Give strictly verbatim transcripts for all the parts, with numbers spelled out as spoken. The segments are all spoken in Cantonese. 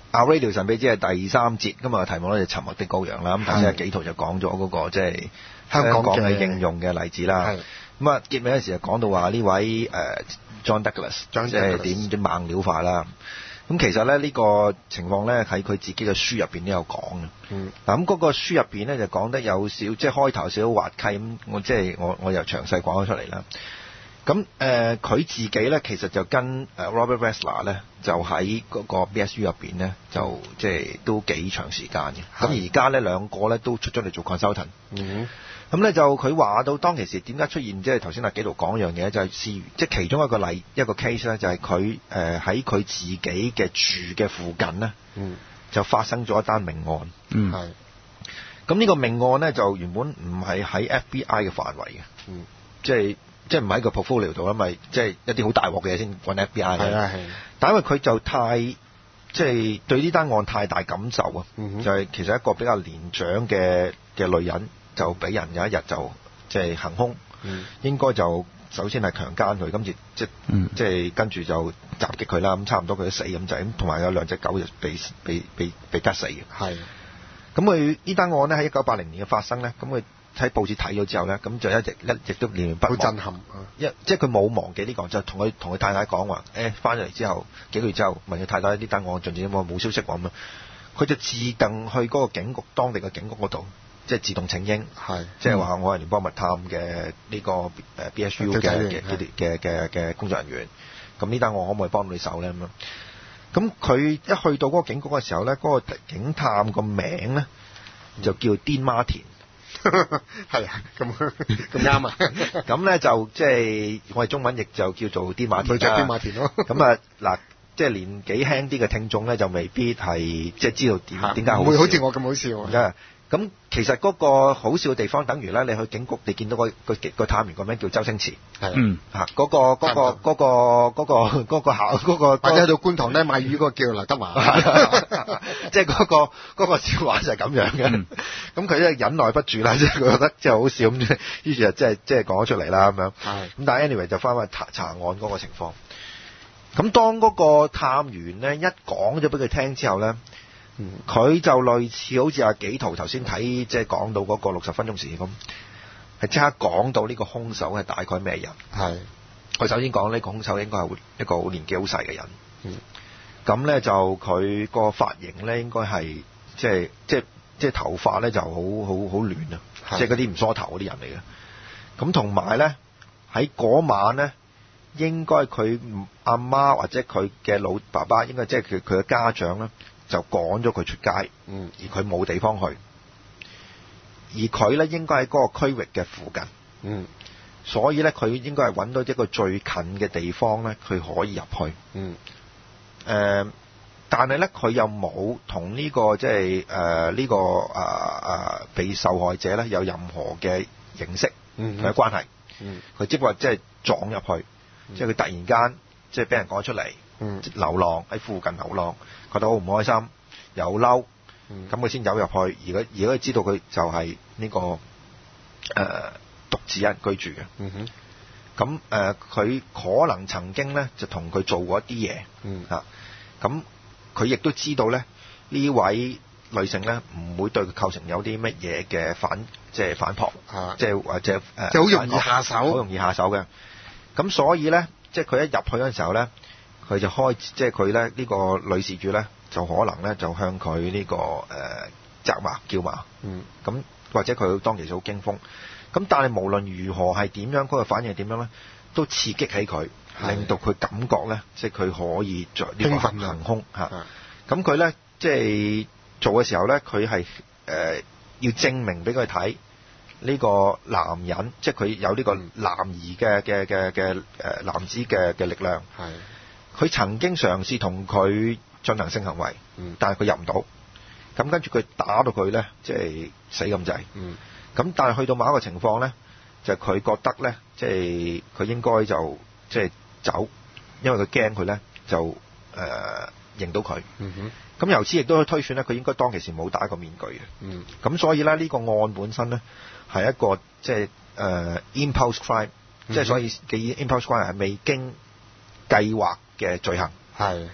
Our Radio 神秘之係第三節，今日嘅題目咧就沉默的羔羊啦。咁頭先阿紀陶就講咗嗰個即係香港嘅應用嘅例子啦。咁啊結尾嗰時就講到話呢位誒 John Douglas 即係點點猛料化啦。咁其實咧呢個情況咧喺佢自己嘅書入邊都有講嘅。嗯。嗱咁嗰個書入邊咧就講得有少即係開頭少少滑稽咁，我即係我我又詳細講咗出嚟啦。咁誒佢自己咧其實就跟誒 Robert Ressler 咧就喺嗰個 B S U 入邊咧就即係都幾長時間嘅。咁而家咧兩個咧都出咗嚟做 consultant。嗯。咁咧就佢話到當其時點解出現即係頭先阿紀陶講一樣嘢就係試即係其中一個例一個 case 咧就係佢誒喺佢自己嘅住嘅附近咧，嗯，就發生咗一單命案。嗯。係。咁呢個命案咧就原本唔係喺 F B I 嘅範圍嘅。嗯。即係。即係唔喺個 portfolio 度啦，咪即係一啲好大鑊嘅嘢先揾 F B I 嘅。係啊係。但因為佢就太即係對呢單案太大感受啊，嗯、就係、是、其實一個比較年長嘅嘅女人就俾人有一日就即係行兇，嗯、應該就首先係強姦佢，跟住即係、嗯、即係跟住就襲擊佢啦，咁差唔多佢都死咁滯，咁同埋有兩隻狗就被被被被吉死嘅。係。咁佢呢單案咧喺一九八零年嘅發生咧，咁佢。喺報紙睇咗之後咧，咁就一直一直都念念不忘。好震撼啊！一即係佢冇忘記呢、這個，就同佢同佢太太講話，誒翻咗嚟之後幾個月之後問佢太太呢單案進展點，冇消息喎咁樣。佢就自動去嗰個警局，當地嘅警局嗰度，即係自動請纓，係即係話我係聯邦密探嘅呢個誒 B S U 嘅嘅嘅嘅嘅工作人員。咁呢單案可唔可以幫到你手咧咁樣？咁佢一去到嗰個警局嘅時候咧，嗰、那個警探個名咧就叫 Dean Martin。係啊，咁咁啱啊！咁咧就即係我哋中文譯就叫做癲馬田啦。咪就癲馬田咯。咁啊嗱，即係年紀輕啲嘅聽眾咧，就未必係即係知道點點解好笑。唔會好似我咁好笑啊！咁其實嗰個好笑嘅地方，等於咧你去警局，你見到個個個探員個名叫周星馳。係嗯嚇嗰個嗰個嗰個嗰個嗰個考嗰個，或者去到觀塘咧買魚嗰個叫劉德華。即係嗰個嗰個笑話就係咁樣嘅。咁佢咧忍耐不住啦，即係佢覺得即係好笑咁，於是就即係即係講咗出嚟啦咁樣。係咁，但係 anyway 就翻返查查案嗰個情況。咁當嗰個探員咧一講咗俾佢聽之後咧。佢、嗯、就類似好似阿紀陶頭先睇即係講到嗰個六十分鐘時咁，係即刻講到呢個兇手係大概咩人？係佢首先講呢個兇手應該係一個好年紀好細嘅人。嗯，咁咧就佢個髮型咧應該係即係即係即係頭髮咧就好好好亂啊，即係嗰啲唔梳頭嗰啲人嚟嘅。咁同埋咧喺嗰晚咧，應該佢阿媽或者佢嘅老爸爸應該即係佢佢嘅家長咧。就趕咗佢出街，嗯，而佢冇地方去，而佢咧應該喺嗰個區域嘅附近，嗯，所以咧佢應該係揾到一個最近嘅地方咧，佢可以入去，嗯，誒、呃，但係咧佢又冇同呢個即係誒呢個啊啊被受害者咧有任何嘅認識同嘅關係，嗯，佢只不過即係撞入去，嗯、即係佢突然間即係俾人趕出嚟。嗯，流浪喺附近流浪，覺得好唔開心，又嬲，咁佢先走入去。而家而家佢知道佢就係呢、這個誒、呃、獨自一人居住嘅。嗯哼，咁誒佢可能曾經咧就同佢做過一啲嘢。嗯，嚇、啊，咁佢亦都知道咧呢位女性咧唔會對佢構成有啲乜嘢嘅反即係反撲，啊、即係或者誒，即係好容易下手，好容易下手嘅。咁所以咧，即係佢一入去嗰陣時候咧。佢就開，即係佢咧呢、這個女事主咧，就可能咧就向佢呢、這個誒責罵叫罵，嗯，咁或者佢當其時好驚慌，咁但係無論如何係點樣，嗰、那個反應係點樣咧，都刺激起佢，令到佢感覺咧，即係佢可以着呢個行兇嚇。咁佢咧即係做嘅時候咧，佢係誒要證明俾佢睇呢個男人，即係佢有呢個男兒嘅嘅嘅嘅誒男子嘅嘅力量。係。佢曾經嘗試同佢進行性行為，嗯、但係佢入唔到。咁跟住佢打到佢咧，即係死咁滯。咁、嗯、但係去到某一個情況咧，就佢覺得咧，即係佢應該就即係走，因為佢驚佢咧就誒、呃、認到佢。咁、嗯、由此亦都可以推算咧，佢應該當其時冇戴個面具嘅。咁、嗯、所以咧呢、呢個案本身咧係一個即係誒、呃、impulse crime，即係、嗯、所以嘅 impulse crime 係未經計劃嘅罪行。係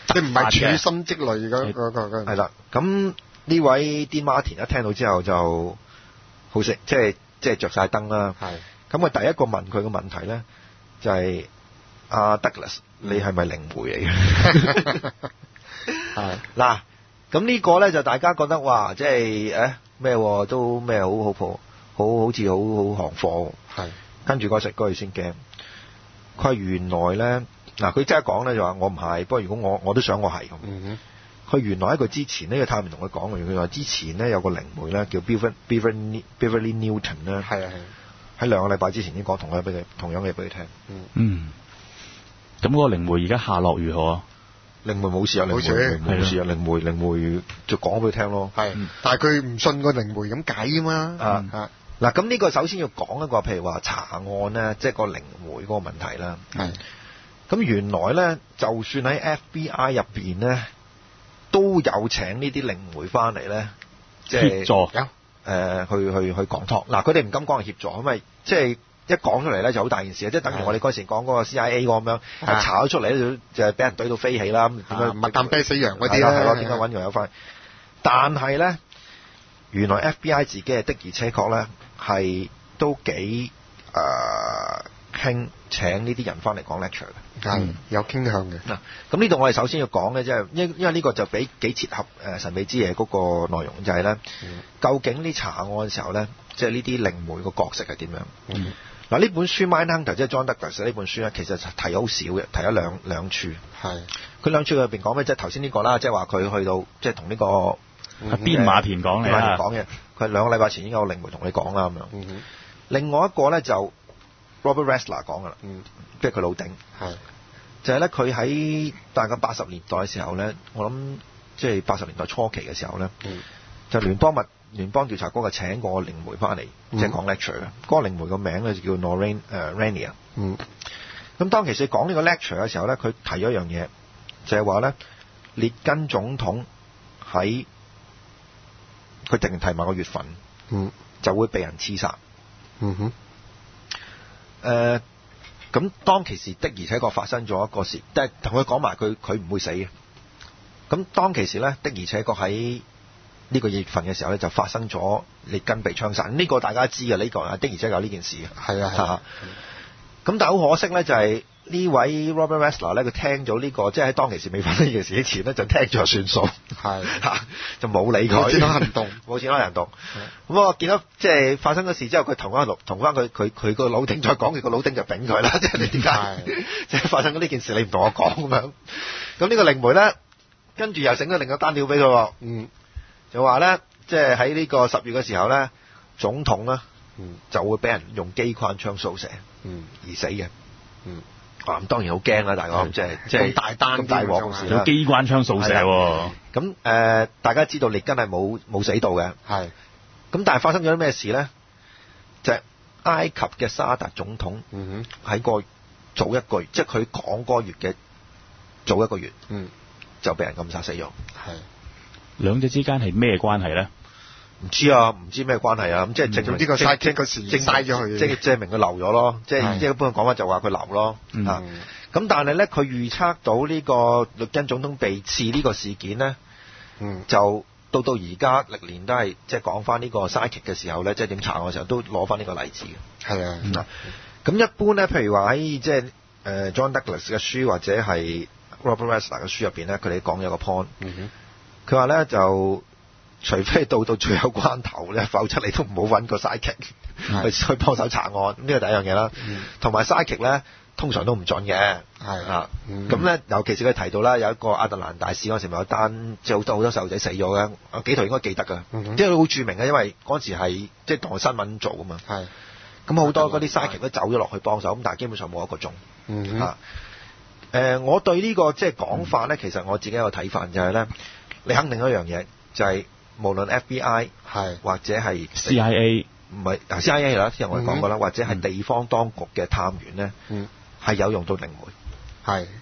即係唔係處心積慮嗰嗰個。 係啦，咁呢位 Dean Martin 一聽到之後就好識，即係即係着晒燈啦。 係。咁佢第一個問佢嘅問題咧，就係阿 Douglas，你係咪靈媒嚟嘅？係嗱，咁呢個咧就大家覺得哇，即係誒咩都咩好好破，好好似好好行貨。係。跟住嗰食嗰句先驚，佢話原來咧嗱，佢即係講咧就話我唔係，不過如果我我都想我係咁。嗯佢原來喺佢之前呢個探員同佢講嘅，佢話之前咧有個靈媒咧叫 Beverly Beverly Newton 咧，係啊係，喺兩個禮拜之前已經講同樣俾佢同樣嘅嘢俾佢聽。嗯， 咁嗰個靈媒而家下落如何啊？ 靈媒冇事啊，靈媒冇事啊，靈媒靈媒就講俾佢聽咯。 係，但係佢唔信個靈媒咁解啊嘛。啊啊， 嗱咁呢個首先要講一個，譬如話查案咧，即係個靈媒嗰個問題啦。係，咁原來咧，就算喺 F B I 入邊咧，都有請呢啲靈媒翻嚟咧，即係協助，誒、呃、去去去講 talk。嗱，佢哋唔敢講係協助，因為即係一講出嚟咧就好大件事啊！即係等於我哋嗰時講嗰個 C I A 咁樣，查咗出嚟咧就係俾人懟到飛起啦。咁點解麥啖啤死羊嗰啲咧？ 係咯，點解揾羊有翻？但係咧，原來 F B I 自己係的而且確咧係都幾誒傾請呢啲人翻嚟講 lecture 嘅， 係有傾向嘅。 嗱，咁呢度我哋首先要講嘅即係，因因為呢個就比幾切合誒神秘之夜嗰個內容，就係咧，究竟呢查案嘅時候咧，即係呢啲靈媒個角色係點樣？嗯嗱，呢本書 Mindhunter 即係 John Douglas 呢本書咧，其實提好少嘅，提咗兩兩處。係佢兩處入邊講咩？即係頭先呢個啦，即係話佢去到即係同呢個邊馬田講嘅， 馬田講嘅。佢兩個禮拜前已經有靈媒同你講啦咁樣。嗯、另外一個咧就 Robert Ressler 講噶啦，嗯、即係佢老頂。係就係咧，佢喺大概八十年代嘅時候咧，我諗即係八十年代初期嘅時候咧，嗯、就聯邦密。聯邦調查局就請過個靈媒翻嚟，即係講 lecture 嘅。嗰個靈媒個名咧就叫 Noreen 誒 Rania。嗯。咁當其時講呢個 lecture 嘅時候咧，佢提咗一樣嘢，就係話咧，列根總統喺佢突然提埋個月份，嗯，就會被人刺殺。嗯哼。誒、呃，咁當其時的而且確發生咗一個事，即係同佢講埋佢佢唔會死嘅。咁當其時咧，的而且確喺呢個月份嘅時候咧，就發生咗列根被槍殺。呢、這個大家知嘅，呢、這個的而且確有呢件事嘅。係啊，係啊。咁但係好可惜咧，就係、是、呢位 Robert Ressler 咧，佢聽咗呢、這個，即係喺當其時未發生呢件事之前咧，就聽咗就算數。係嚇，就冇理佢。冇展開行動，冇展開行動。咁我見到即係發生咗事之後，佢同翻同翻佢佢佢個老頂再講，佢個老頂就頂佢啦。即係你點解？即係發生咗呢件事，你唔同我講咁樣。咁呢個靈媒咧，跟住又整咗另一單料俾佢喎。嗯。就話咧，即係喺呢個十月嘅時候咧，總統咧、嗯、就會俾人用機關槍掃射，嗯，而死嘅，嗯，啊咁當然好驚啦，大哥，即係即係大單咁大鑊事啦， 有機關槍掃射喎， 咁誒、呃，大家知道列根係冇冇死到嘅，係，咁但係發生咗啲咩事咧？就係、是、埃及嘅沙特總統，嗯哼，喺個早一個月，即係佢講嗰個月嘅早一個月，嗯，就俾人暗殺死咗，係。 兩者之間係咩關係咧？ 唔知啊，唔知咩關係啊。咁即係證明呢個嘥聽個事嘥咗佢，即係證明佢漏咗咯。即係即係一般講法就話佢漏咯。嗯、啊，咁但係咧，佢預測到呢個列根總統被刺呢個事件咧，嗯，就到到而家歷年都係即係講翻呢個 psychic 嘅時候咧，即係點查案嘅時候都攞翻呢個例子嘅。係啊，咁、嗯、一般咧，譬如話喺即係誒 John Douglas 嘅書或者係 Robert Ressler 嘅書入邊咧，佢哋講有個 point。嗯佢話咧就，除非到到最後關頭咧，否則你都唔好揾個 psychic 去去幫手查案。呢個第一樣嘢啦。同埋 psychic 咧，通常都唔準嘅。係啊。咁咧、嗯，尤其是佢提到啦，有一個亞特蘭大市嗰陣時咪有單，即係好多好多細路仔死咗嘅。幾圖應該記得㗎。嗯、即係好著名嘅，因為嗰陣時係即係當新聞做㗎嘛。係。咁好多嗰啲 psychic 都走咗落去幫手，咁但係基本上冇一個中。嗯啊。誒、呃，我對呢、這個即係講法咧，其實我自己有個睇法就係咧。你肯定一樣嘢，就係、是、無論 F B I 係或者係 C I A， 唔係嗱 C I A 啦，之前我哋講過啦，或者係地方當局嘅探員咧，係、嗯、有用到靈媒，係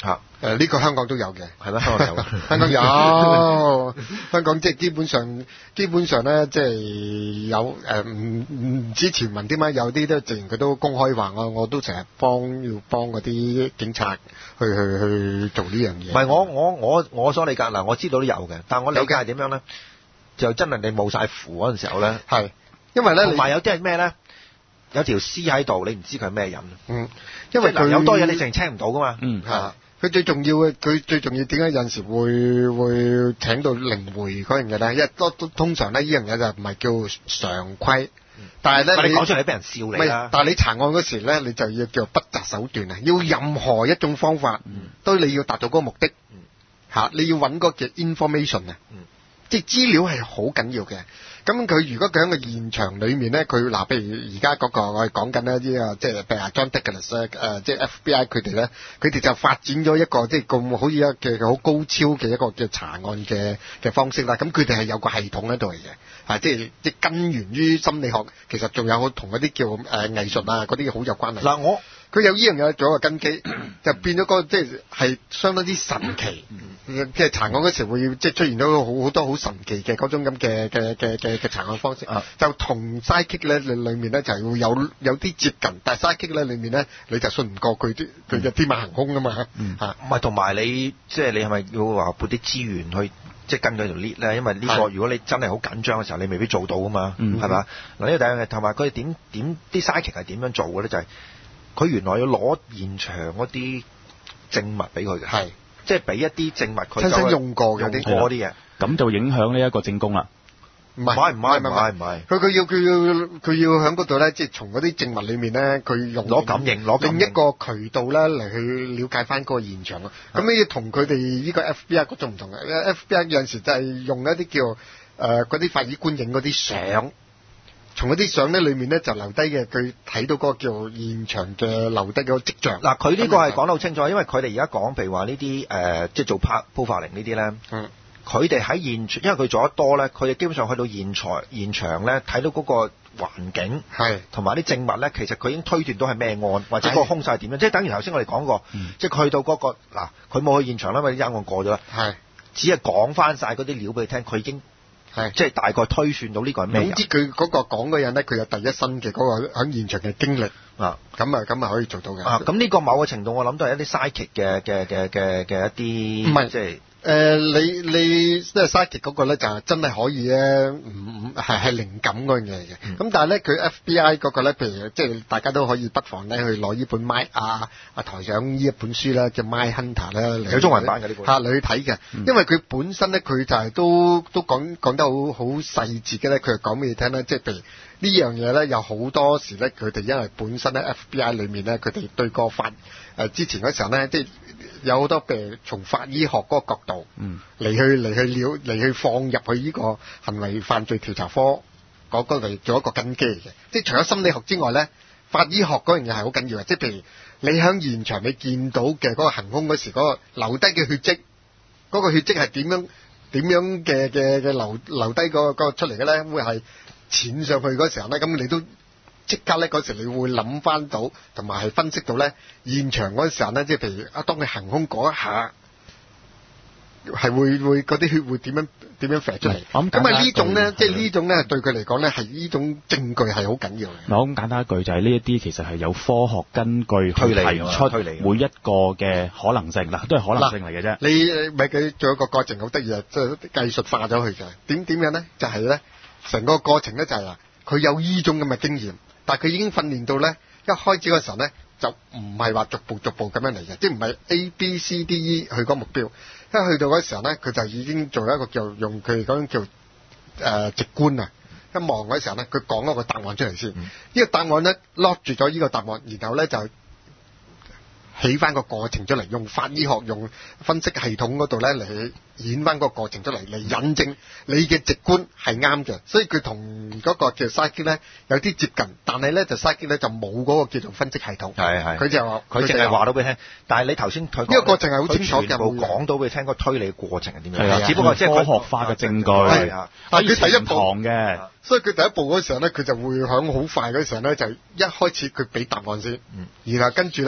嚇。 誒呢個香港都有嘅， 係咩？香港有， 香港有，香港即係基本上基本上咧，即係有誒唔唔止傳聞添嘛，有啲都自然佢都公開話我我都成日幫要幫嗰啲警察去去去做呢樣嘢。 唔係我我我我所理解嗱，我知道都有嘅，但係我理解係點樣咧？就真係你冇晒符嗰陣時候咧， 係因為咧， 同埋有啲係咩咧？有條屍喺度，你唔知佢係咩人。 嗯，因為佢有多嘢你淨係聽唔到噶嘛。 嗯， 係。佢最重要嘅，佢最重要點解有陣時會會請到靈媒嗰樣嘢咧？因為都都通常咧呢樣嘢就唔係叫常規，嗯、但係咧你講出嚟俾人笑你啦。 但係你查案嗰時咧，你就要叫不擇手段啊！要任何一種方法，嗯、都你要達到嗰個目的。嚇、嗯啊，你要揾嗰個叫 information 啊、嗯，即係資料係好緊要嘅。咁佢如果佢喺個現場裏面咧，佢嗱，譬如而家嗰個我哋講緊呢啲啊，即係譬如阿 John Douglas 誒，即係 F B I 佢哋咧，佢哋就發展咗一個即係咁好似一嘅好高超嘅一個嘅查案嘅嘅方式啦。咁佢哋係有個系統喺度嚟嘅，啊，即係即係根源於心理學，其實仲有同嗰啲叫誒、呃、藝術啊嗰啲好有關係。嗱，我佢有呢樣嘢做一個根基，就變咗個即係係相當之神奇。即係查案嗰時會即係出現咗好好多好神奇嘅嗰種咁嘅嘅嘅嘅嘅查案方式，啊、就同 psychic 咧裏面咧就係會有有啲接近，但係 psychic 咧裏面咧你就信唔過佢啲佢嘅天馬行空啊嘛嚇，唔係同埋你即係你係咪要話撥啲資源去即係跟佢條 lead 咧？因為呢、呢個如果你真係好緊張嘅時候，你未必做到啊嘛，係嘛？嗱，呢個第一樣嘢，同埋佢哋點點啲 psychic 係點樣做嘅咧？就係、是、佢原來要攞現場嗰啲證物俾佢嘅。係。即係俾一啲證物佢親身用過嘅啲嗰啲嘢， 咁就影響呢一個證供啦。 唔係唔係唔係唔係， 佢佢要佢要佢要喺嗰度咧，即係從嗰啲證物裏面咧，佢用攞感應攞另一個渠道咧嚟去了解翻嗰個現場咯。咁你要同佢哋呢個 F B I 嗰種唔同嘅 ，F B I 有陣時就係用一啲叫誒嗰啲法醫官影嗰啲相。從嗰啲相咧裏面咧就留低嘅，佢睇到嗰個叫現場嘅留低嗰個跡象。嗱，佢呢個係講得好清楚，因為佢哋而家講，譬如話呢啲誒，即係做 profiling 呢啲咧，嗯，佢哋喺現場，因為佢做得多咧，佢哋基本上去到現場現場咧，睇到嗰個環境係同埋啲證物咧，其實佢已經推斷到係咩案，或者個兇手係點樣，即係等於頭先我哋講過，嗯、即係去到嗰、嗰個嗱，佢冇去現場啦，因為啲案過咗啦，係只係講翻晒嗰啲料俾你聽，佢已經。係，即係大概推算到呢個係咩人？總之佢嗰個講嘅人咧，佢有第一身嘅嗰個喺現場嘅經歷啊，咁啊咁啊可以做到嘅。啊，咁呢個某個程度我諗都係一啲 psychic 嘅嘅嘅嘅嘅一啲，唔係即係。誒、呃，你你即係 psychic 嗰個咧，就係真係可以咧，唔唔係係靈感嗰樣嘢嚟嘅。咁、嗯、但係咧，佢 F B I 嗰個咧，譬如即係大家都可以不妨咧去攞呢本 My 啊啊台長呢一本書啦，叫 My Hunter 咧，有中文版嘅呢本嚇，你去睇嘅。因為佢本身咧，佢就係都都講講得好好細節嘅咧，佢係講俾你聽咧，即係譬如呢樣嘢咧，有好多時咧，佢哋因為本身咧 F B I 裏面咧，佢哋對個法誒、呃、之前嗰時候咧，即係。有好多譬如從法醫學嗰個角度，嗯，嚟去嚟去了嚟去放入去呢個行為犯罪調查科嗰個嚟做一個根基嚟嘅。即係除咗心理學之外咧，法醫學嗰樣嘢係好緊要嘅。即係譬如你喺現場你見到嘅嗰個行兇嗰時嗰個留低嘅血跡，嗰個血跡係點樣點樣嘅嘅嘅留留低嗰個出嚟嘅咧，會係濺上去嗰時候咧，咁你都。即刻咧嗰時，你會諗翻到，同埋係分析到咧現場嗰陣時候咧，即係譬如啊，當佢行兇嗰一下，係會會嗰啲血會點樣點樣射出嚟？咁啊呢種咧，即係呢種咧對佢嚟講咧，係呢種證據係好緊要嘅。嗱，咁簡單一句就係呢一啲其實係有科學根據去提出每一個嘅可能性，嗱都係可能性嚟嘅啫。你咪佢做一個過程好得意啊，即係藝術化咗佢嘅。點點樣咧？就係咧，成個過程咧就係話，佢有呢種咁嘅經驗。但係佢已經訓練到咧，一開始嗰時候咧就唔係話逐步逐步咁樣嚟嘅，即係唔係 A B C D E 去個目標。一去到嗰時候咧，佢就已經做一個叫用佢哋嗰種叫誒、呃、直觀啊。一望嗰時候咧，佢講一個答案出嚟先。呢、嗯、個答案咧 lock 住咗呢個答案，然後咧就起翻個過程出嚟，用法醫學用分析系統嗰度咧嚟演翻個過程出嚟，嚟引證你嘅直觀係啱嘅。所以佢同嗰個叫 psychic 咧有啲接近，但係咧就 psychic 咧就冇嗰個叫做分析系統。係係，佢就話佢淨係話到俾你聽。但係你頭先佢呢個過程係好清楚嘅，冇講到俾你聽個推理過程係點樣。係啊，只不過即係科學化嘅證據。係啊，佢第一步嘅，所以佢第一步嗰時候咧，佢就會響好快嗰時候咧，就一開始佢俾答案先，嗯、然後跟住咧。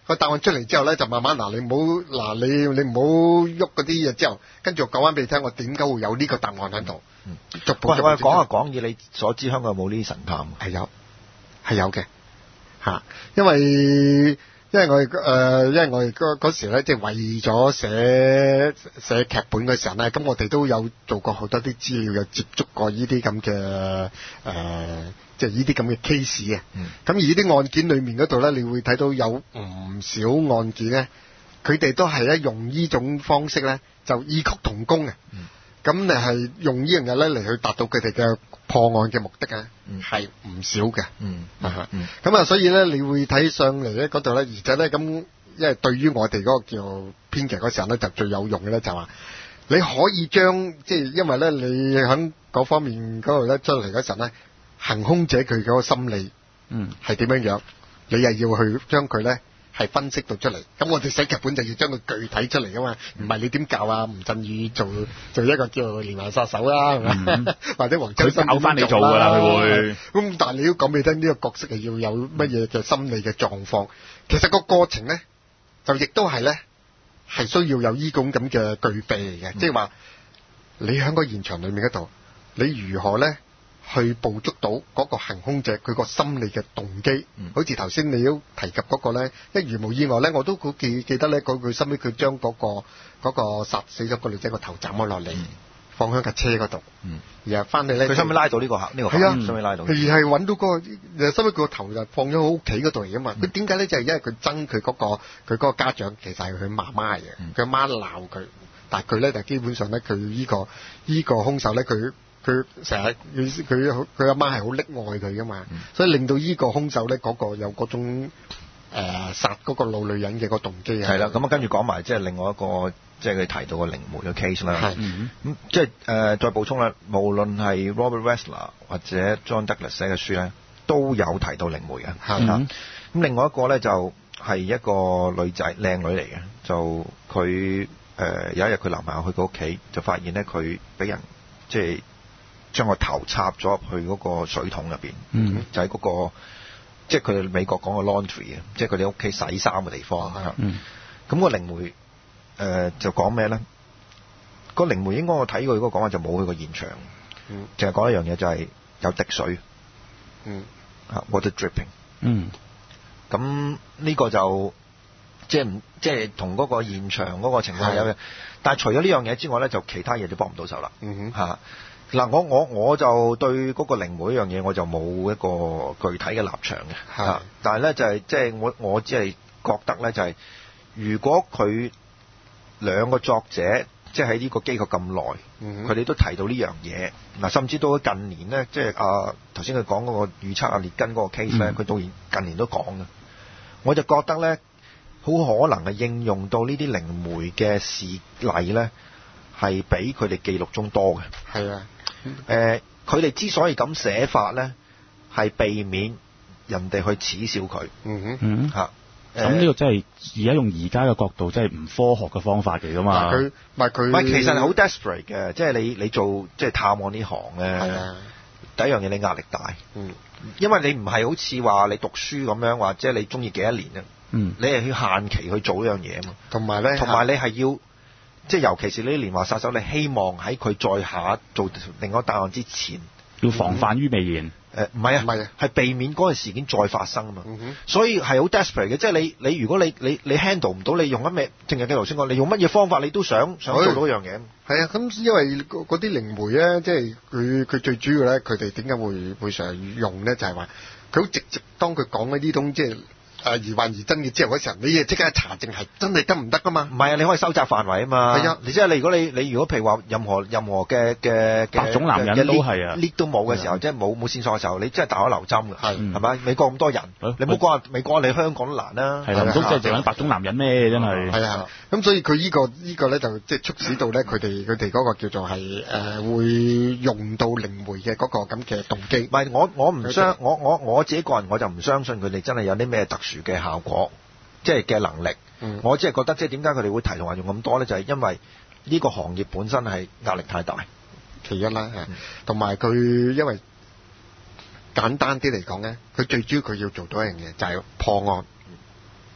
個答案出嚟之後咧，就慢慢嗱，你唔好嗱你你唔好喐嗰啲嘢之後，跟住我講翻俾你聽，我點解會有呢個答案喺度？ 嗯， 逐步喂， 逐步我講下講以你所知，香港有冇呢啲神探？ 係有，係有嘅嚇，因為。因為我哋誒、呃，因為我哋嗰嗰時咧，即係為咗寫寫劇本嘅時候咧，咁我哋都有做過好多啲資料，有接觸過呢啲咁嘅誒，即係呢啲咁嘅 case 嘅。咁、嗯、而呢啲案件裏面嗰度咧，你會睇到有唔少案件咧，佢哋都係咧用呢種方式咧，就異曲同工嘅。咁你係用呢樣嘢咧嚟去達到佢哋嘅破案嘅目的啊，係唔少嘅。嗯，咁、嗯、啊，所以咧，你會睇上嚟咧嗰度咧，而且咧咁，因為對於我哋嗰個叫編劇嗰時候咧，就最有用嘅咧就話，你可以將即係因為咧，你喺嗰方面嗰度咧出嚟嗰時候咧，行兇者佢嗰個心理，嗯，係點樣樣，你又要去將佢咧。係分析到出嚟，咁我哋寫劇本就要將佢具體出嚟噶嘛，唔係你點教啊？吳鎮宇做做一個叫連環殺手啦，係咪、嗯？或者黃秋生教翻你做噶啦，佢會。咁但係你都講俾你聽，呢、這個角色係要有乜嘢嘅心理嘅狀況。其實個過程咧，就亦都係咧，係需要有呢種咁嘅具備嚟嘅，即係話你喺個現場裏面嗰度，你如何咧？去捕捉到嗰個行兇者佢個心理嘅動機，嗯、好似頭先你都提及嗰個咧，一如無意外咧，我都好記記得咧，嗰句心尾佢將嗰個嗰、嗰個殺死咗個女仔個頭斬咗落嚟，嗯、放喺架車嗰度，嗯、然後翻嚟咧， 佢收尾拉到呢個客，呢、呢個係啊，收尾拉到， 而係揾到嗰、嗰個，收尾佢個頭就放咗喺屋企嗰度嚟噶嘛。佢點解咧？就係、係、因為佢憎佢嗰個佢嗰個家長，其實係佢媽媽嚟嘅，佢媽鬧佢，但係佢咧就基本上咧，佢呢、呢個呢、呢個兇手咧，佢。佢成日佢佢佢阿媽係好溺愛佢噶嘛，嗯、所以令到呢個兇手咧嗰、嗰個有嗰種誒、呃、殺嗰個老女人嘅個動機啊。係啦， 咁啊跟住講埋即係另外一個即係佢提到嘅靈媒嘅 case 啦。係，咁即係誒再補充啦，無論係 Robert Ressler 或者 John Douglas 寫嘅書咧，都有提到靈媒嘅。係啊，咁另外一個咧就係、是、一個女仔靚女嚟嘅，就佢誒、呃、有一日佢男朋友去佢屋企，就發現咧佢俾人即係。將個頭插咗入去嗰個水桶入邊，嗯、就喺嗰、嗰個即係佢哋美國講嘅 laundry 啊，即係佢哋屋企洗衫嘅地方。咁、嗯嗯、個靈媒誒、呃、就講咩咧？個靈媒應該我睇佢嗰個講話就冇去過現場，淨係講一樣嘢就係有滴水，嗯啊 water dripping。嗯，咁呢個就即係唔即係同嗰個現場嗰個情況有嘅，但係除咗呢樣嘢之外咧，就其他嘢就幫唔到手啦。嗯哼，嚇。嗱，我我我就對嗰個靈媒一樣嘢，我就冇一個具體嘅立場嘅。係，但係咧就係即係我我只係覺得咧就係、是，如果佢兩個作者即係喺呢個機構咁耐，佢、嗯、哋都提到呢樣嘢，嗱，甚至到近年咧，即係啊頭先佢講嗰個預測啊列根嗰個 case 咧，佢、嗯、到現近年都講嘅，我就覺得咧好可能係應用到呢啲靈媒嘅事例咧，係比佢哋記錄中多嘅。係啊。誒、呃，佢哋之所以咁寫法咧，係避免人哋去恥笑佢。嗯哼，嚇、嗯。咁呢、 呃、個真係而家用而家嘅角度，真係唔科學嘅方法嚟噶嘛？ 佢唔係佢， 唔係其實係好 desperate 嘅，即係你你做即係探案呢行咧。係啊。第一樣嘢你壓力大。嗯。因為你唔係好似話你讀書咁樣，或者你中意幾多年啊？嗯。你係要限期去做呢樣嘢啊嘛。同埋咧，同埋你係要。即係尤其是呢啲連環殺手，你希望喺佢再下做另外一個答案之前， 要防範於未然。 誒唔係啊，唔係啊，係避免嗰個事件再發生啊嘛。嗯、所以係好 desperate 嘅，即係你你如果你你你 handle 唔到，你用乜咩？正如嘅頭先講，你用乜嘢方法你都想想做到嗰樣嘢。 係啊，咁因為嗰啲靈媒咧，即係佢佢最主要咧，佢哋點解會會常用咧？就係話佢好直接，當佢講嘅呢種即係。誒疑幻疑真嘅之後嗰時候，你誒即刻查證係真係得唔得噶嘛？ 唔係啊，你可以收窄範圍啊嘛。係啊，你即係你如果你你如果譬如話任何任何嘅嘅白種男人都係啊 ，lead 都冇嘅時候，即係冇冇線索嘅時候，你真係大海撈針㗎。係係咪？美國咁多人，你唔好講話美國，你香港都難啦。 係唔通即係淨係白種男人咩？真係。 係啊，咁所以佢呢個呢個咧就即係促使到咧佢哋佢哋嗰個叫做係誒會用到靈媒嘅嗰個咁嘅動機。 唔係我我唔相我我我自己個人我就唔相信佢哋真係有啲咩特殊嘅效果。即係嘅能力，嗯、我只係覺得，即係點解佢哋會提同埋用咁多咧？就係、是、因為呢個行業本身係壓力太大， 其一啦，同埋佢因為簡單啲嚟講咧，佢最主要佢要做到一樣嘢，就係、是、破案。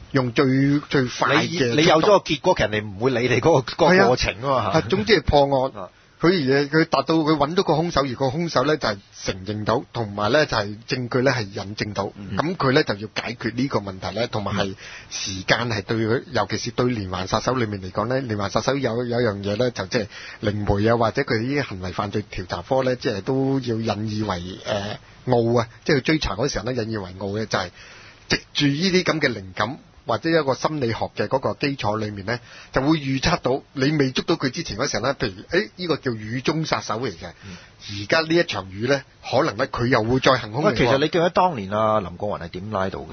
用最最快你嘅。 你有咗個結果，其實你唔會理你嗰、個嗰、個過程啊嘛。 係總之係破案。佢而佢達到佢揾到個兇手，而個兇手咧就係、是、承認到，同埋咧就係、是、證據咧係引證到，咁佢咧就要解決呢個問題咧，同埋係時間係對佢，尤其是對連環殺手裏面嚟講咧，連環殺手有有樣嘢咧就即係靈媒啊，或者佢啲行為犯罪調查科咧，即係都要引以為誒、呃、傲啊，即係追查嗰時候咧引以為傲嘅就係、是、藉住呢啲咁嘅靈感。或者一個心理學嘅嗰個基礎裏面咧，就會預測到你未捉到佢之前嗰時候咧，譬如誒呢個叫雨中殺手嚟嘅，而家呢一場雨咧，可能咧佢又會再行兇。 喂，其實你記得當年啊林過雲係點拉到嘅？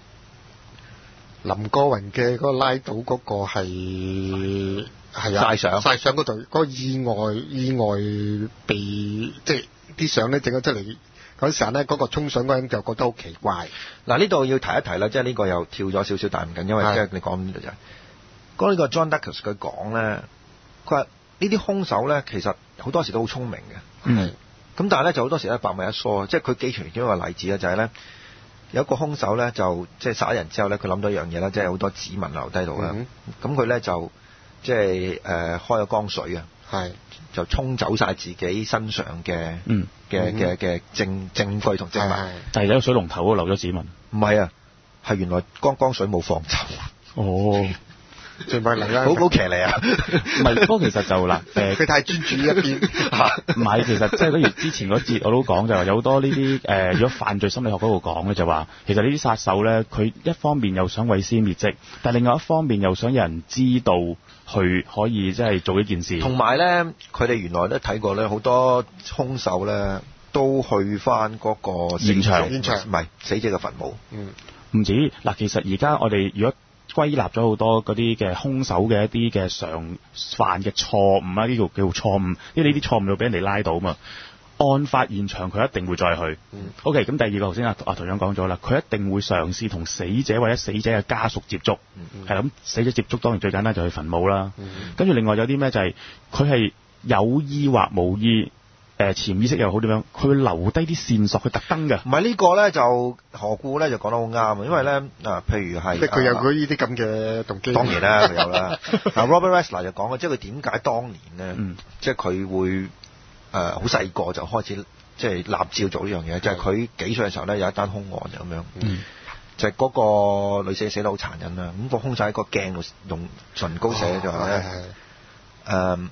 林過雲嘅嗰個拉到嗰個係係啊曬相曬相嗰度嗰個意外意外被即係啲相咧整咗出嚟。嗰時候咧，嗰、那個沖水嗰人就覺得好奇怪。 嗱，呢度要提一提啦，即係呢個又跳咗少少，但唔緊，因為即係你講呢度就係、是，嗰呢個 John Dacus 佢講咧，佢話呢啲兇手咧其實好多時都好聰明嘅， 嗯， 咁但係咧就好多時咧百密一疏，即係佢記傳其中一個例子咧就係、是、咧有一個兇手咧就即係殺人之後咧，佢諗到一樣嘢啦，即係好多指紋留低度啦，咁佢咧就即係誒、呃、開咗缸水啊。 係就沖走晒自己身上嘅嘅嘅嘅證證據同證物， 但係喺個水龍頭嗰度留咗指紋。 唔係啊，係原來缸缸水冇放走。 哦， 最弊嚟啦， 好好騎呢啊！ 唔係，不過其實就嗱誒， 佢太專注一邊嚇。唔係，其實即係等於之前嗰節我都講就話有好多呢啲誒，如果犯罪心理學嗰度講咧就話，其實呢啲殺手咧，佢一方面又想毀屍滅跡，但係另外一方面又想有人知道。去可以即係做呢件事， 同埋咧，佢哋原來都睇過咧，好多兇手咧都去翻嗰個現場， 現場唔係死者嘅墳墓。 嗯， 唔止嗱，其實而家我哋如果歸納咗好多嗰啲嘅兇手嘅一啲嘅常犯嘅錯誤啊，呢個叫錯誤，因為呢啲錯誤要俾人哋拉到嘛。案發現場佢一定會再去。嗯、OK，咁第二個頭先阿阿台長講咗啦，佢一定會嘗試同死者或者死者嘅家屬接觸。係、嗯、咁、嗯、死者接觸當然最簡單就去墳墓啦。跟、嗯、住另外有啲咩就係佢係有意或無意，誒、呃、潛意識又好點樣，佢會留低啲線索，佢特登嘅。 唔係呢個咧就何故咧就講得好啱，因為咧啊，譬如係即係佢有佢呢啲咁嘅動機。 當然啦，佢有啦。嗱，Robert Ressler 就講嘅，即係佢點解當年咧，嗯、即係佢會。誒好細個就開始即係立志做呢樣嘢，就係、是、佢幾歲嘅時候咧有一單兇案就咁樣，嗯、就係、是、嗰個女死死得好殘忍啦。咁、那個兇手喺個鏡度用唇膏寫就係咧誒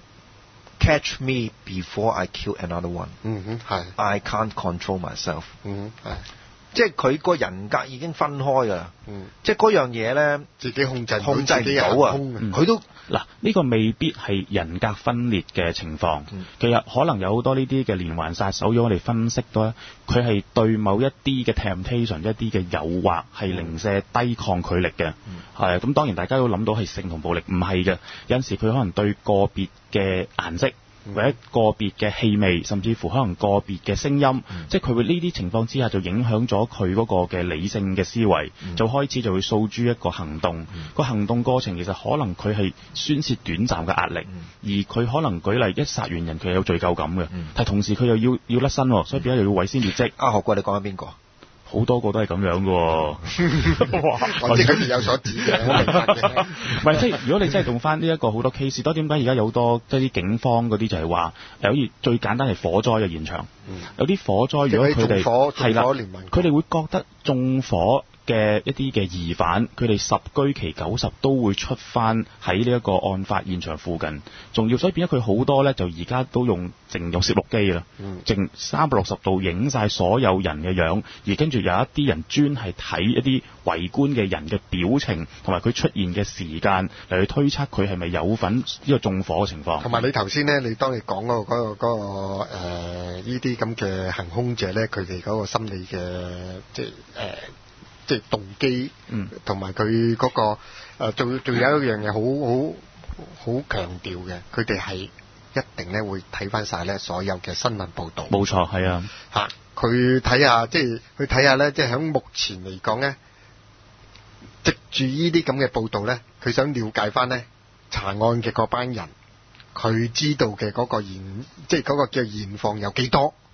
Catch me before I kill another one。嗯哼，係。I can't control myself。嗯哼，係。即係佢個人格已經分開㗎啦。嗯。即係嗰樣嘢咧，自己控制控制唔到啊。佢都。 嗱，呢個未必係人格分裂嘅情況，嗯、其實可能有好多呢啲嘅連環殺手，如果我哋分析到咧，佢係對某一啲嘅 temptation、一啲嘅誘惑係零舍低抗拒力嘅，係咁、嗯、當然大家都諗到係性同暴力，唔係嘅，有陣時佢可能對個別嘅顏色。或者個別嘅氣味，甚至乎可能個別嘅聲音，嗯、即係佢會呢啲情況之下就影響咗佢嗰個嘅理性嘅思維，嗯、就開始就會訴諸一個行動。個、嗯、行動過程其實可能佢係宣泄短暫嘅壓力，嗯、而佢可能舉例一殺完人佢有罪疚感嘅，嗯、但係同時佢又要要甩身，所以變咗又要毀屍滅跡。 阿學貴，你講緊邊個？ 好多個都係咁樣嘅喎， 哇！即係佢哋有所指嘅，我明白嘅。 唔係，即係如果你真係用翻呢一個好多 case，多點解而家有好多即係啲警方嗰啲就係話，誒好似最簡單係火災嘅現場，嗯、有啲火災如果佢哋係啦，佢哋會覺得縱火嘅一啲嘅疑犯，佢哋十居其九十都會出翻喺呢一個案發現場附近，仲要所以變咗佢好多咧，就而家都用淨用攝錄機啦，淨三百六十度影晒所有人嘅樣，而跟住有一啲人專係睇一啲圍觀嘅人嘅表情同埋佢出現嘅時間嚟去推測佢係咪有份呢個縱火嘅情況。 同埋你頭先咧，你當你講嗰、嗰個嗰、嗰個嗰個呢啲咁嘅行兇者咧，佢哋嗰個心理嘅即係誒。呃即係動機，同埋佢嗰個誒，仲仲有一樣嘢好好好強調嘅，佢哋係一定咧會睇翻晒咧所有嘅新聞報導。 冇錯，係啊， 嚇佢睇下，即係佢睇下咧，即係喺目前嚟講咧，藉住呢啲咁嘅報導咧，佢想了解翻咧查案嘅嗰班人，佢知道嘅嗰個現，即係嗰個嘅現況有幾多？嗯。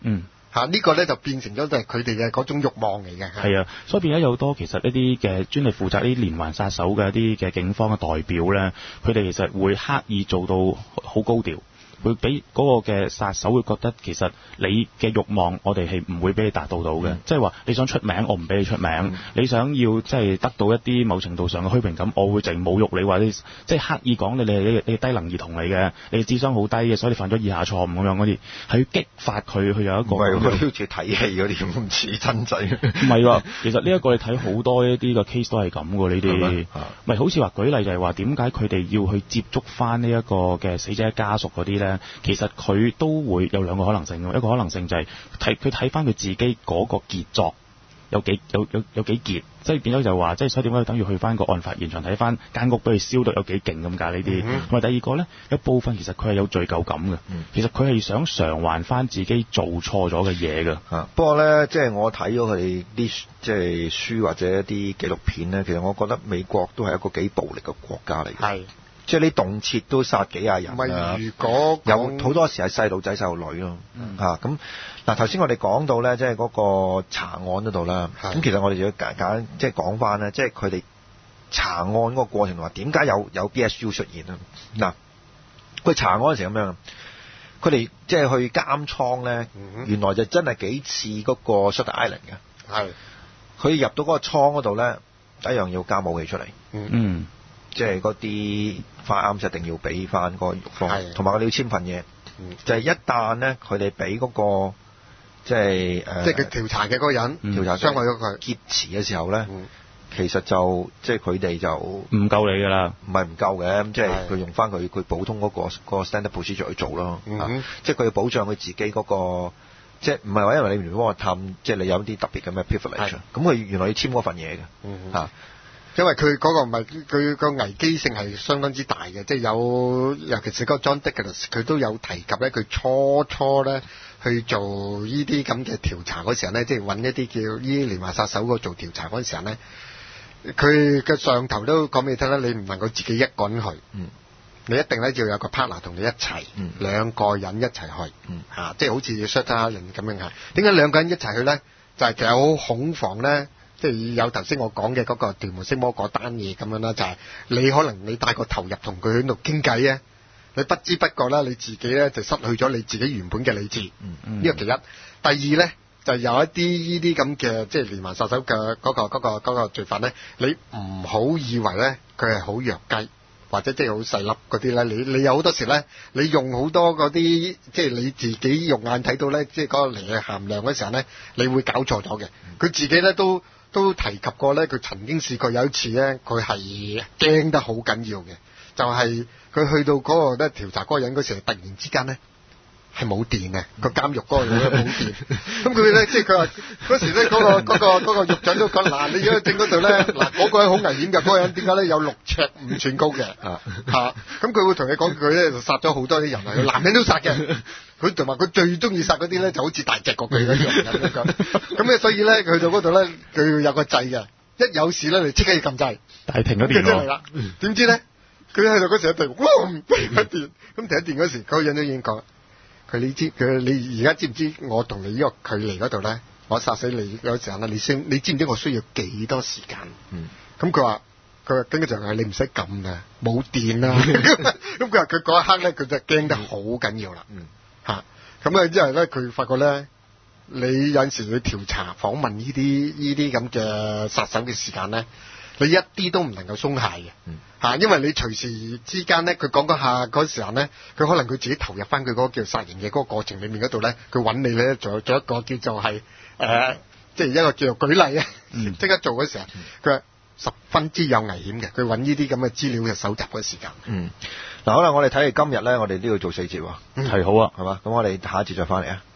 嚇呢個咧就變成咗就係佢哋嘅嗰種慾望嚟嘅。 係啊，所以變咗有好多其實一啲嘅專係負責呢啲連環殺手嘅一啲嘅警方嘅代表咧，佢哋其實會刻意做到好高調。會俾嗰個嘅殺手會覺得其實你嘅慾望，我哋係唔會俾你達到到嘅，即係話你想出名，我唔俾你出名；嗯、你想要即係得到一啲某程度上嘅虛榮感，我會淨侮辱你，或者即係刻意講你你係你係低能兒童嚟嘅，你智商好低嘅，所以你犯咗以下錯誤咁樣嗰啲，係要激發佢去有一個。唔係， 好似睇戲嗰啲咁，唔似真仔。 唔係喎，其實呢一個你睇好多一啲個 case 都係咁嘅呢啲，咪好似話舉例就係話點解佢哋要去接觸翻呢一個嘅死者家屬嗰啲咧？其實佢都會有兩個可能性，一個可能性就係睇佢睇翻佢自己嗰個傑作有幾有有有幾傑，即係變咗就話，即係所以點解等於去翻個案發現場睇翻間屋俾佢燒到有幾勁咁解呢啲。同埋、嗯、第二個咧，有部分其實佢係有罪疚感嘅，嗯、其實佢係想償還翻自己做錯咗嘅嘢嘅。 啊，不過咧，即係我睇咗佢哋啲即係書或者一啲紀錄片咧，其實我覺得美國都係一個幾暴力嘅國家嚟嘅。係。即係你動輒都殺幾廿人啊！ 如果有好多時係細路仔細路女咯，嚇咁嗱頭先我哋講到咧，即係嗰個查案嗰度啦。咁是其實我哋就要簡簡即係講翻咧，即係佢哋查案嗰個過程同埋點解有有 B S U 出現啊？嗱，佢查案嗰陣時咁樣，佢哋即係去監倉咧，嗯、原來就真係幾似嗰個 Shutter Island 嘅。係佢是入到嗰個倉嗰度咧，第一樣要交武器出嚟。嗯。嗯即係嗰啲花啱一定要俾翻嗰個獄方，同埋我哋要簽份嘢，嗯、就係一旦咧佢哋俾嗰個即係誒， 即係佢調查嘅嗰個人， 嗯、調查傷害咗佢劫持嘅時候咧，嗯、其實就即係佢哋就唔夠你㗎啦， 唔係唔夠嘅，咁即係佢用翻佢佢普通嗰、嗰個嗰個 standard procedure 去做咯，嗯啊、即係佢要保障佢自己嗰、嗰個，即係唔係話因為你唔幫我探，即係你有啲特別嘅咩 privilege，咁佢原來要簽嗰份嘢嘅， 嗯啊因為佢嗰個唔係佢個危機性係相當之大嘅，即係有尤其是嗰個 John Diggins 佢都有提及咧，佢初初咧去做呢啲咁嘅調查嗰時候咧，即係揾一啲叫呢啲連環殺手嗰做調查嗰時候咧，佢嘅上頭都講俾你聽啦，你唔能夠自己一個人去，嗯，你一定咧要有個 partner 同你一齊，嗯，兩個人一齊去，嗯，嚇、啊，即係好似 Shutter Island咁樣嚇。點解兩個人一齊去咧？就係、是、其實好恐防咧。即係有頭先我講嘅嗰個條門色魔嗰單嘢咁樣啦，就係、是、你可能你帶個投入同佢喺度傾偈咧，你不知不覺啦，你自己咧就失去咗你自己原本嘅理智。嗯嗯。呢個其一，第二咧就有一啲呢啲咁嘅即係連環殺手嘅嗰、嗰個嗰、嗰個嗰個罪犯咧，你唔好以為咧佢係好弱雞或者即係好細粒嗰啲咧，你你有好多時咧，你用好多嗰啲即係你自己肉眼睇到咧，即係嗰個磷嘅含量嗰時候咧，你會搞錯咗嘅。佢自己咧都。都提及過咧，佢曾經試過有一次咧，佢係驚得好緊要嘅，就係、是、佢去到嗰個咧調查嗰個人嗰時候，突然之間咧係冇電嘅，個監獄嗰個嘢冇電，咁佢咧即係佢話嗰時咧嗰、嗰個嗰、嗰個嗰、嗰個獄長都講嗱，你如果整嗰度咧嗱嗰個人好危險㗎，嗰、嗰個人點解咧有六尺五寸高嘅啊嚇，咁佢會同你講佢咧就殺咗好多啲人啊，男人都殺嘅。佢同埋佢最中意殺嗰啲咧，就好似大隻過佢嗰啲人咁樣。咁咧，所以咧，佢到嗰度咧，佢有個掣嘅，一有事咧，你即刻要撳掣。 但係停咗電喎。 啦。點知咧，佢喺度嗰時一停，哇！停咗電。咁停咗電嗰時，嗰個人都已經講：佢你知佢你而家知唔知我同你呢個距離嗰度咧，我殺死你嗰時候咧，你先你知唔知我需要幾多時間？嗯。咁佢話：佢話跟住就係你唔使撳嘅，冇電啦。咁佢話佢嗰一刻咧，佢就驚得好緊要啦。嗯。嚇，咁啊！之後咧，佢發覺咧，你有陣時去調查訪問呢啲呢啲咁嘅殺手嘅時間咧，你一啲都唔能夠鬆懈嘅，嚇、嗯，因為你隨時之間咧，佢講講下嗰時候咧，佢可能佢自己投入翻佢嗰個叫殺人嘅嗰個過程裡面嗰度咧，佢揾你咧做做一個叫做係誒、呃，即係一個叫做舉例啊，即、嗯、刻做嗰時候，佢話、嗯、十分之有危險嘅，佢揾呢啲咁嘅資料嘅搜集嗰時間。嗯。嗱，好啦，我哋睇嚟今日咧，我哋都要做四節喎。 係、嗯、好啊， 係嘛？咁我哋下一節再翻嚟啊。